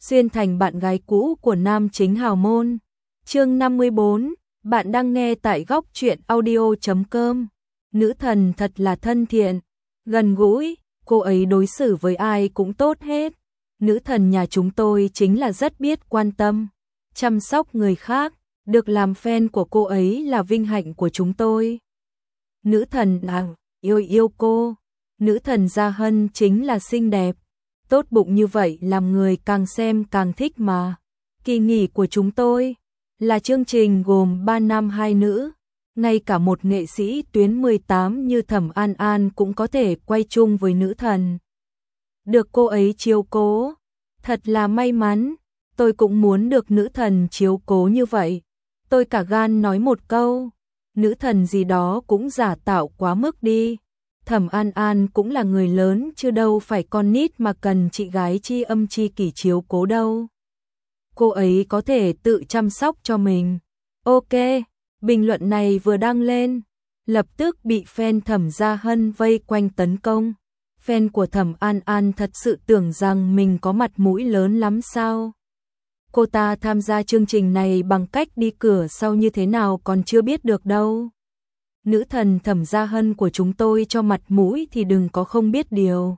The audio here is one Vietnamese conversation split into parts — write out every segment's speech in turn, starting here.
xuyên thành bạn gái cũ của nam chính hào môn. Chương 54, bạn đang nghe tại góc truyện audio.com. Nữ thần thật là thân thiện, gần gũi, cô ấy đối xử với ai cũng tốt hết. Nữ thần nhà chúng tôi chính là rất biết quan tâm, chăm sóc người khác, được làm fan của cô ấy là vinh hạnh của chúng tôi. Nữ thần yêu cô. Nữ thần Gia Hân chính là xinh đẹp, tốt bụng như vậy làm người càng xem càng thích mà. Kỳ nghỉ của chúng tôi là chương trình gồm 3 nam 2 nữ, ngay cả một nghệ sĩ tuyến 18 như Thẩm An An cũng có thể quay chung với nữ thần. Được cô ấy chiếu cố, thật là may mắn, tôi cũng muốn được nữ thần chiếu cố như vậy. Tôi cả gan nói một câu, nữ thần gì đó cũng giả tạo quá mức đi. Thẩm An An cũng là người lớn chứ đâu phải con nít mà cần chị gái tri âm tri kỷ chiếu cố đâu. Cô ấy có thể tự chăm sóc cho mình. Ok, bình luận này vừa đăng lên, lập tức bị fan Thẩm Gia Hân vây quanh tấn công. Fan của Thẩm An An thật sự tưởng rằng mình có mặt mũi lớn lắm sao? Cô ta tham gia chương trình này bằng cách đi cửa sau như thế nào còn chưa biết được đâu. Nữ thần Thẩm Gia Hân của chúng tôi cho mặt mũi thì đừng có không biết điều.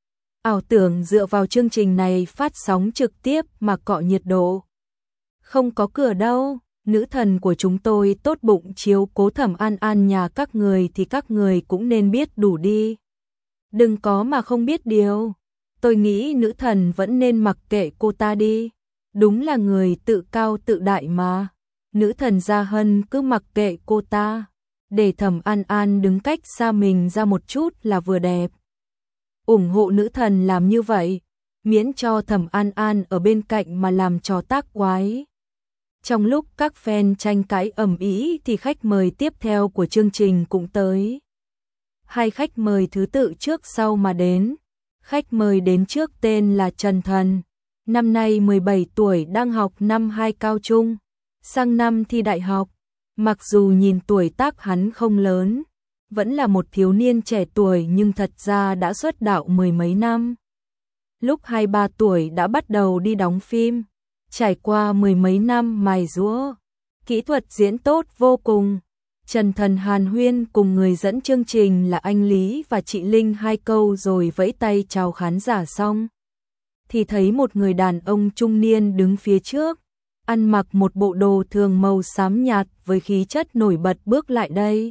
Ảo tưởng dựa vào chương trình này phát sóng trực tiếp mà cọ nhiệt độ. Không có cửa đâu, nữ thần của chúng tôi tốt bụng chiếu cố Thẩm An An nhà các người thì các người cũng nên biết đủ đi. Đừng có mà không biết điều. Tôi nghĩ nữ thần vẫn nên mặc kệ cô ta đi. Đúng là người tự cao tự đại mà. Nữ thần Gia Hân cứ mặc kệ cô ta, để Thẩm An An đứng cách xa mình ra một chút là vừa đẹp. Ủng hộ nữ thần làm như vậy, miễn cho Thẩm An An ở bên cạnh mà làm trò tác quái. Trong lúc các fan tranh cãi ầm ĩ thì khách mời tiếp theo của chương trình cũng tới. Hai khách mời thứ tự trước sau mà đến. Khách mời đến trước tên là Trần Thần, năm nay 17 tuổi, đang học năm 2 cao trung, sang năm thi đại học. Mặc dù nhìn tuổi tác hắn không lớn, vẫn là một thiếu niên trẻ tuổi nhưng thật ra đã xuất đạo mười mấy năm. Lúc 23 tuổi đã bắt đầu đi đóng phim, trải qua mười mấy năm mài giũa, kỹ thuật diễn tốt vô cùng. Trần Thần hàn huyên cùng người dẫn chương trình là anh Lý và chị Linh 2 câu rồi vẫy tay chào khán giả xong, thì thấy một người đàn ông trung niên đứng phía trước, ăn mặc một bộ đồ thường màu xám nhạt với khí chất nổi bật bước lại đây.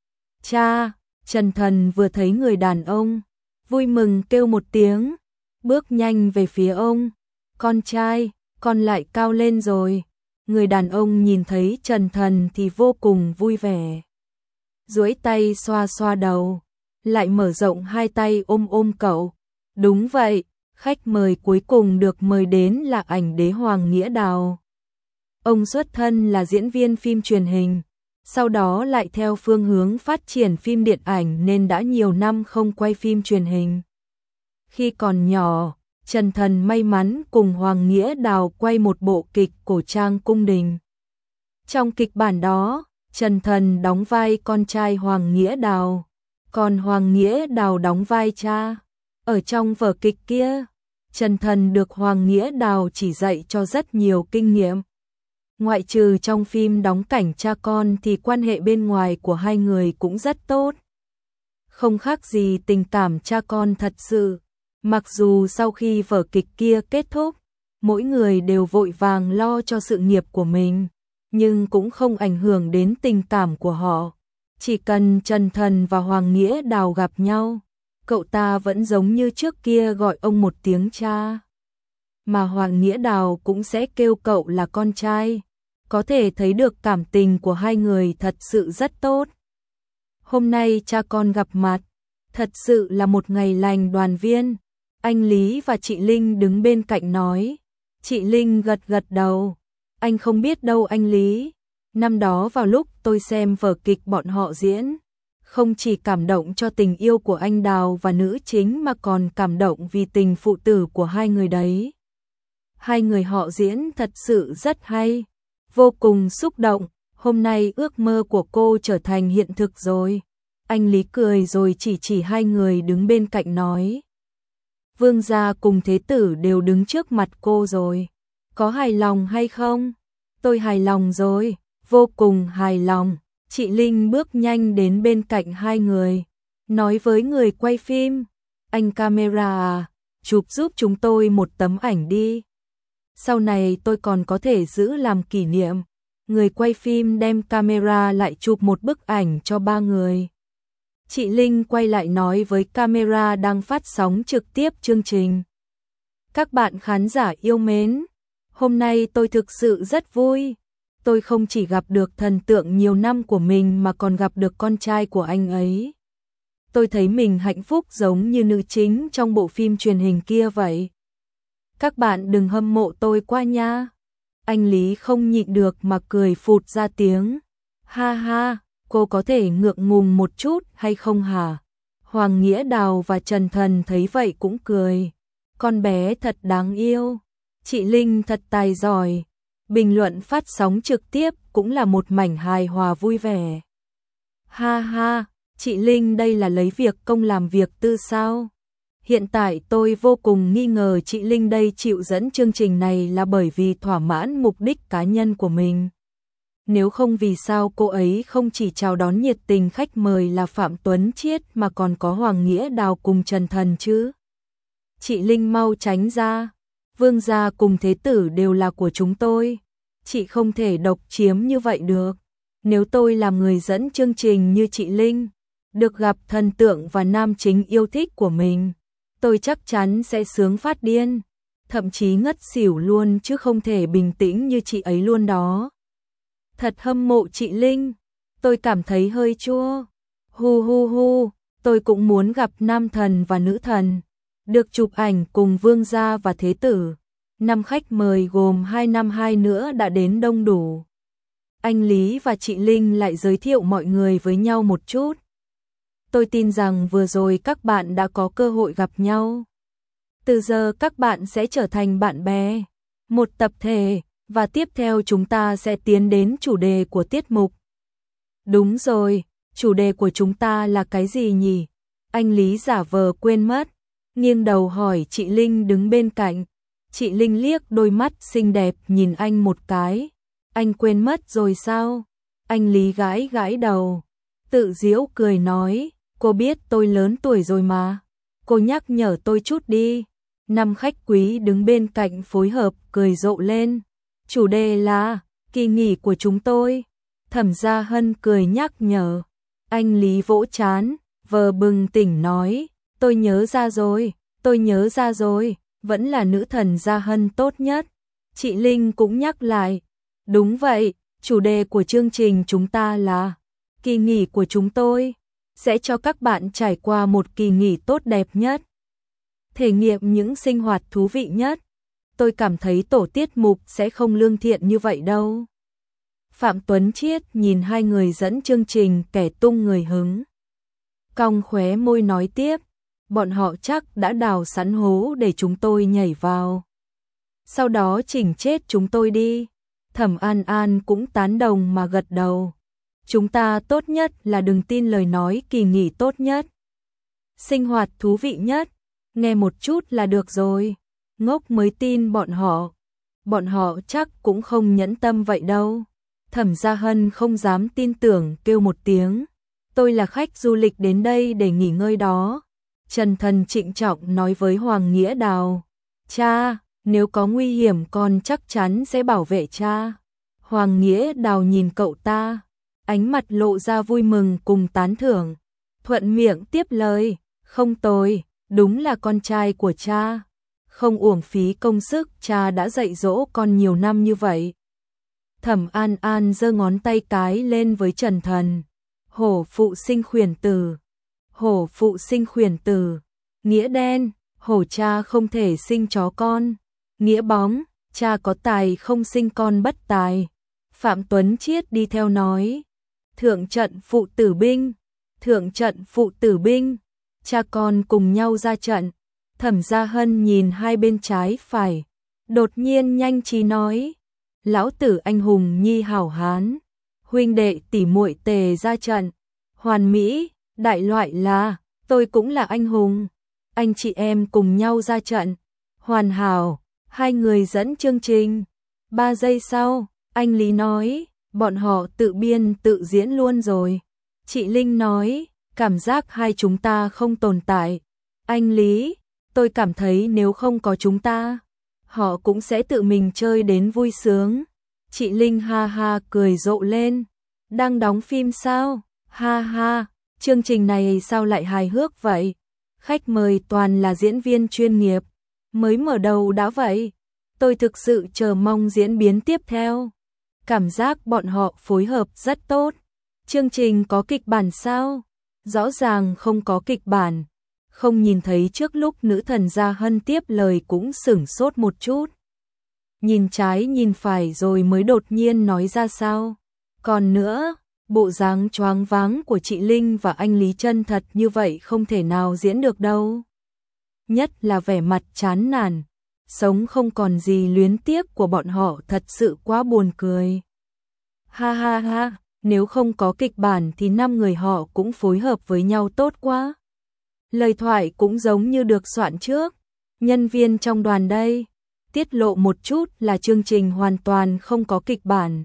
Cha, Trần Thần vừa thấy người đàn ông, vui mừng kêu một tiếng, bước nhanh về phía ông. Con trai, con lại cao lên rồi. Người đàn ông nhìn thấy Trần Thần thì vô cùng vui vẻ, duỗi tay xoa xoa đầu, lại mở rộng hai tay ôm cậu. Đúng vậy, khách mời cuối cùng được mời đến là ảnh đế Hoàng Nghĩa Đào. Ông xuất thân là diễn viên phim truyền hình, sau đó lại theo phương hướng phát triển phim điện ảnh nên đã nhiều năm không quay phim truyền hình. Khi còn nhỏ, Trần Thần may mắn cùng Hoàng Nghĩa Đào quay một bộ kịch cổ trang cung đình. Trong kịch bản đó, Trần Thần đóng vai con trai Hoàng Nghĩa Đào, còn Hoàng Nghĩa Đào đóng vai cha. Ở trong vở kịch kia, Trần Thần được Hoàng Nghĩa Đào chỉ dạy cho rất nhiều kinh nghiệm. Ngoại trừ trong phim đóng cảnh cha con thì quan hệ bên ngoài của hai người cũng rất tốt. Không khác gì tình cảm cha con thật sự. Mặc dù sau khi vở kịch kia kết thúc, mỗi người đều vội vàng lo cho sự nghiệp của mình, nhưng cũng không ảnh hưởng đến tình cảm của họ. Chỉ cần Trần Thần và Hoàng Nghĩa Đào gặp nhau, cậu ta vẫn giống như trước kia gọi ông một tiếng cha, mà Hoàng Nghĩa Đào cũng sẽ kêu cậu là con trai. Có thể thấy được cảm tình của hai người thật sự rất tốt. Hôm nay cha con gặp mặt, thật sự là một ngày lành đoàn viên. Anh Lý và chị Linh đứng bên cạnh nói. Chị Linh gật gật đầu. Anh không biết đâu anh Lý. Năm đó vào lúc tôi xem vở kịch bọn họ diễn, không chỉ cảm động cho tình yêu của anh Đào và nữ chính mà còn cảm động vì tình phụ tử của hai người đấy. Hai người họ diễn thật sự rất hay, vô cùng xúc động. Hôm nay ước mơ của cô trở thành hiện thực rồi. Anh Lý cười rồi chỉ hai người đứng bên cạnh nói. Vương gia cùng thế tử đều đứng trước mặt cô rồi. Có hài lòng hay không? Tôi hài lòng rồi, vô cùng hài lòng. Chị Linh bước nhanh đến bên cạnh hai người, nói với người quay phim, anh camera à, chụp giúp chúng tôi một tấm ảnh đi. Sau này tôi còn có thể giữ làm kỷ niệm. Người quay phim đem camera lại chụp một bức ảnh cho ba người. Chị Linh quay lại nói với camera đang phát sóng trực tiếp chương trình. Các bạn khán giả yêu mến, hôm nay tôi thực sự rất vui. Tôi không chỉ gặp được thần tượng nhiều năm của mình mà còn gặp được con trai của anh ấy. Tôi thấy mình hạnh phúc giống như nữ chính trong bộ phim truyền hình kia vậy. Các bạn đừng hâm mộ tôi quá nha. Anh Lý không nhịn được mà cười phụt ra tiếng. Ha ha, cô có thể ngượng ngùng một chút hay không hả? Hoàng Nghĩa Đào và Trần Thần thấy vậy cũng cười. Con bé thật đáng yêu. Chị Linh thật tài giỏi. Bình luận phát sóng trực tiếp cũng là một mảnh hài hòa vui vẻ. Ha ha, chị Linh đây là lấy việc công làm việc tư sao? Hiện tại tôi vô cùng nghi ngờ chị Linh đây chịu dẫn chương trình này là bởi vì thỏa mãn mục đích cá nhân của mình. Nếu không vì sao cô ấy không chỉ chào đón nhiệt tình khách mời là Phạm Tuấn Chiết mà còn có Hoàng Nghĩa Đào cùng Trần Thần chứ? Chị Linh mau tránh ra. Vương gia cùng thế tử đều là của chúng tôi. Chị không thể độc chiếm như vậy được. Nếu tôi làm người dẫn chương trình như chị Linh, được gặp thần tượng và nam chính yêu thích của mình, tôi chắc chắn sẽ sướng phát điên, thậm chí ngất xỉu luôn chứ không thể bình tĩnh như chị ấy luôn đó. Thật hâm mộ chị Linh, tôi cảm thấy hơi chua. Hu hu hu, tôi cũng muốn gặp nam thần và nữ thần, được chụp ảnh cùng vương gia và thế tử. 5 khách mời gồm 2 nam 2 nữa đã đến đông đủ. Anh Lý và chị Linh lại giới thiệu mọi người với nhau một chút. Tôi tin rằng vừa rồi các bạn đã có cơ hội gặp nhau. Từ giờ các bạn sẽ trở thành bạn bè, một tập thể, và tiếp theo chúng ta sẽ tiến đến chủ đề của tiết mục. Đúng rồi, chủ đề của chúng ta là cái gì nhỉ? Anh Lý giả vờ quên mất, nghiêng đầu hỏi chị Linh đứng bên cạnh. Chị Linh liếc đôi mắt xinh đẹp nhìn anh một cái. Anh quên mất rồi sao? Anh Lý gãi gãi đầu, tự giễu cười nói, cô biết tôi lớn tuổi rồi mà. Cô nhắc nhở tôi chút đi. 5 khách quý đứng bên cạnh phối hợp cười rộ lên. Chủ đề là kỳ nghỉ của chúng tôi. Thẩm Gia Hân cười nhắc nhở. Anh Lý vỗ trán, vờ bừng tỉnh nói, tôi nhớ ra rồi, tôi nhớ ra rồi, vẫn là nữ thần Gia Hân tốt nhất. Chị Linh cũng nhắc lại, đúng vậy, chủ đề của chương trình chúng ta là kỳ nghỉ của chúng tôi, sẽ cho các bạn trải qua một kỳ nghỉ tốt đẹp nhất, thể nghiệm những sinh hoạt thú vị nhất. Tôi cảm thấy tổ tiết mục sẽ không lương thiện như vậy đâu. Phạm Tuấn Chiết nhìn hai người dẫn chương trình kẻ tung người hứng, cong khóe môi nói tiếp, bọn họ chắc đã đào sẵn hố để chúng tôi nhảy vào, sau đó chỉnh chết chúng tôi đi. Thẩm An An cũng tán đồng mà gật đầu. Chúng ta tốt nhất là đừng tin lời nói kỳ nghỉ tốt nhất, sinh hoạt thú vị nhất, nghe một chút là được rồi. Ngốc mới tin bọn họ chắc cũng không nhẫn tâm vậy đâu. Thẩm Gia Hân không dám tin tưởng kêu một tiếng, tôi là khách du lịch đến đây để nghỉ ngơi đó. Trần Thần trịnh trọng nói với Hoàng Nghĩa Đào, cha, nếu có nguy hiểm con chắc chắn sẽ bảo vệ cha. Hoàng Nghĩa Đào nhìn cậu ta, ánh mặt lộ ra vui mừng cùng tán thưởng, thuận miệng tiếp lời, không tồi, đúng là con trai của cha. Không uổng phí công sức cha đã dạy dỗ con nhiều năm như vậy. Thẩm An An giơ ngón tay cái lên với Trần Thần. Hổ phụ sinh khuyển tử. Hổ phụ sinh khuyển tử. Nghĩa đen, hổ cha không thể sinh chó con. Nghĩa bóng, cha có tài không sinh con bất tài. Phạm Tuấn Chiết đi theo nói. Thượng trận phụ tử binh. Thượng trận phụ tử binh. Cha con cùng nhau ra trận. Thẩm Gia Hân nhìn hai bên trái phải, đột nhiên nhanh trí nói, lão tử anh hùng nhi hảo hán, huynh đệ tỷ muội tề ra trận, hoàn mỹ, đại loại là, tôi cũng là anh hùng. anh chị em cùng nhau ra trận. Hoàn hảo, hai người dẫn chương trình. 3 giây sau, anh Lý nói, bọn họ tự biên tự diễn luôn rồi. Chị Linh nói, cảm giác hai chúng ta không tồn tại. Anh Lý, tôi cảm thấy nếu không có chúng ta, họ cũng sẽ tự mình chơi đến vui sướng. Chị Linh ha ha cười rộ lên. Đang đóng phim sao? Ha ha, chương trình này sao lại hài hước vậy? Khách mời toàn là diễn viên chuyên nghiệp. Mới mở đầu đã vậy. Tôi thực sự chờ mong diễn biến tiếp theo. Cảm giác bọn họ phối hợp rất tốt. Chương trình có kịch bản sao? Rõ ràng không có kịch bản. Không nhìn thấy trước lúc nữ thần Gia Hân tiếp lời cũng sửng sốt một chút. Nhìn trái nhìn phải rồi mới đột nhiên nói ra sao. Còn nữa, bộ dáng choáng váng của chị Linh và anh Lý chân thật như vậy không thể nào diễn được đâu. Nhất là vẻ mặt chán nản, sống không còn gì luyến tiếc của bọn họ thật sự quá buồn cười. Ha ha ha, nếu không có kịch bản thì 5 người họ cũng phối hợp với nhau tốt quá. Lời thoại cũng giống như được soạn trước. Nhân viên trong đoàn đây, tiết lộ một chút là chương trình hoàn toàn không có kịch bản.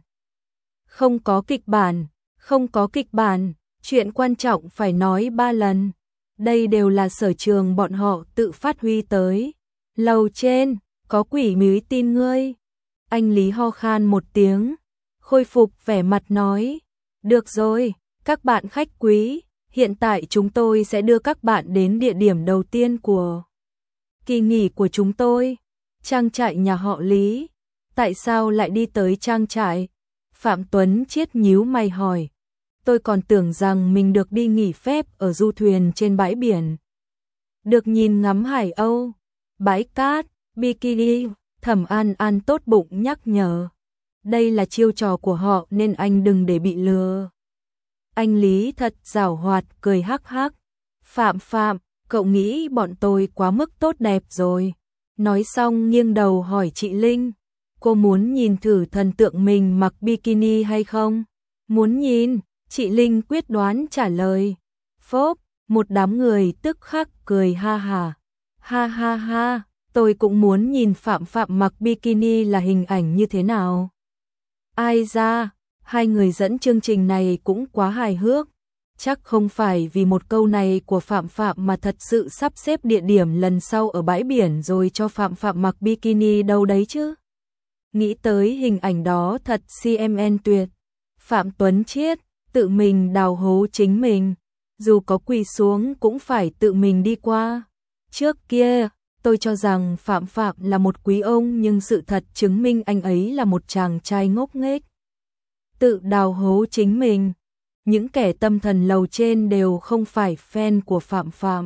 Không có kịch bản, không có kịch bản, chuyện quan trọng phải nói 3 lần. Đây đều là sở trường bọn họ tự phát huy tới. Lầu trên, có quỷ mới tin ngươi. Anh Lý ho khan một tiếng, khôi phục vẻ mặt nói. Được rồi, các bạn khách quý, hiện tại chúng tôi sẽ đưa các bạn đến địa điểm đầu tiên của kỳ nghỉ của chúng tôi. Trang trại nhà họ Lý. Tại sao lại đi tới trang trại? Phạm Tuấn Chiết nhíu mày hỏi. Tôi còn tưởng rằng mình được đi nghỉ phép ở du thuyền trên bãi biển. Được nhìn ngắm Hải Âu, bãi cát, bikini, Thẩm An An tốt bụng nhắc nhở. Đây là chiêu trò của họ nên anh đừng để bị lừa. Anh Lý thật giảo hoạt cười hắc hắc. Phạm, cậu nghĩ bọn tôi quá mức tốt đẹp rồi. Nói xong nghiêng đầu hỏi chị Linh. Cô muốn nhìn thử thần tượng mình mặc bikini hay không? Muốn nhìn, chị Linh quyết đoán trả lời. Phốp, một đám người tức khắc cười ha ha. Ha ha ha, tôi cũng muốn nhìn Phạm mặc bikini là hình ảnh như thế nào. Ai ra, hai người dẫn chương trình này cũng quá hài hước. Chắc không phải vì một câu này của Phạm mà thật sự sắp xếp địa điểm lần sau ở bãi biển rồi cho Phạm mặc bikini đâu đấy chứ. Nghĩ tới hình ảnh đó thật CMN tuyệt. Phạm Tuấn Chiết, tự mình đào hố chính mình. Dù có quỳ xuống cũng phải tự mình đi qua. Trước kia, tôi cho rằng Phạm là một quý ông nhưng sự thật chứng minh anh ấy là một chàng trai ngốc nghếch. Tự đào hố chính mình. Những kẻ tâm thần lầu trên đều không phải fan của Phạm.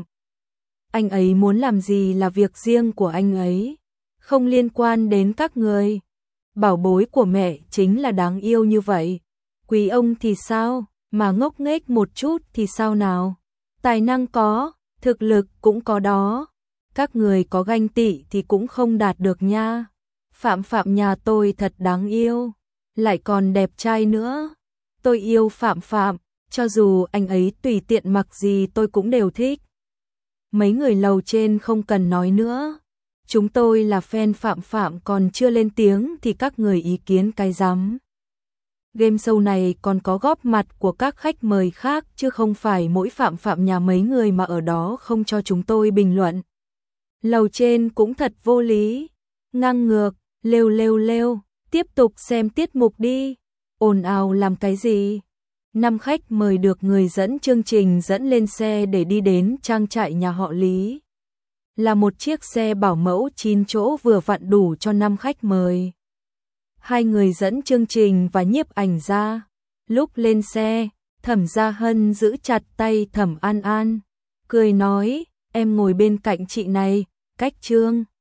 Anh ấy muốn làm gì là việc riêng của anh ấy, không liên quan đến các người. Bảo bối của mẹ chính là đáng yêu như vậy. Quý ông thì sao, mà ngốc nghếch một chút thì sao nào? Tài năng có, thực lực cũng có đó. Các người có ganh tị thì cũng không đạt được nha. Phạm nhà tôi thật đáng yêu, lại còn đẹp trai nữa. Tôi yêu Phạm, cho dù anh ấy tùy tiện mặc gì tôi cũng đều thích. Mấy người lầu trên không cần nói nữa. Chúng tôi là fan Phạm còn chưa lên tiếng thì các người ý kiến cái rắm. Game show này còn có góp mặt của các khách mời khác chứ không phải mỗi Phạm nhà mấy người mà ở đó không cho chúng tôi bình luận. Lầu trên cũng thật vô lý. Ngang ngược, lêu, tiếp tục xem tiết mục đi. Ồn ào làm cái gì? 5 khách mời được người dẫn chương trình dẫn lên xe để đi đến trang trại nhà họ Lý. Là một chiếc xe bảo mẫu 9 chỗ vừa vặn đủ cho 5 khách mời. Hai người dẫn chương trình và nhiếp ảnh ra. Lúc lên xe, Thẩm Gia Hân giữ chặt tay Thẩm An An, cười nói, em ngồi bên cạnh chị này, cách Trương.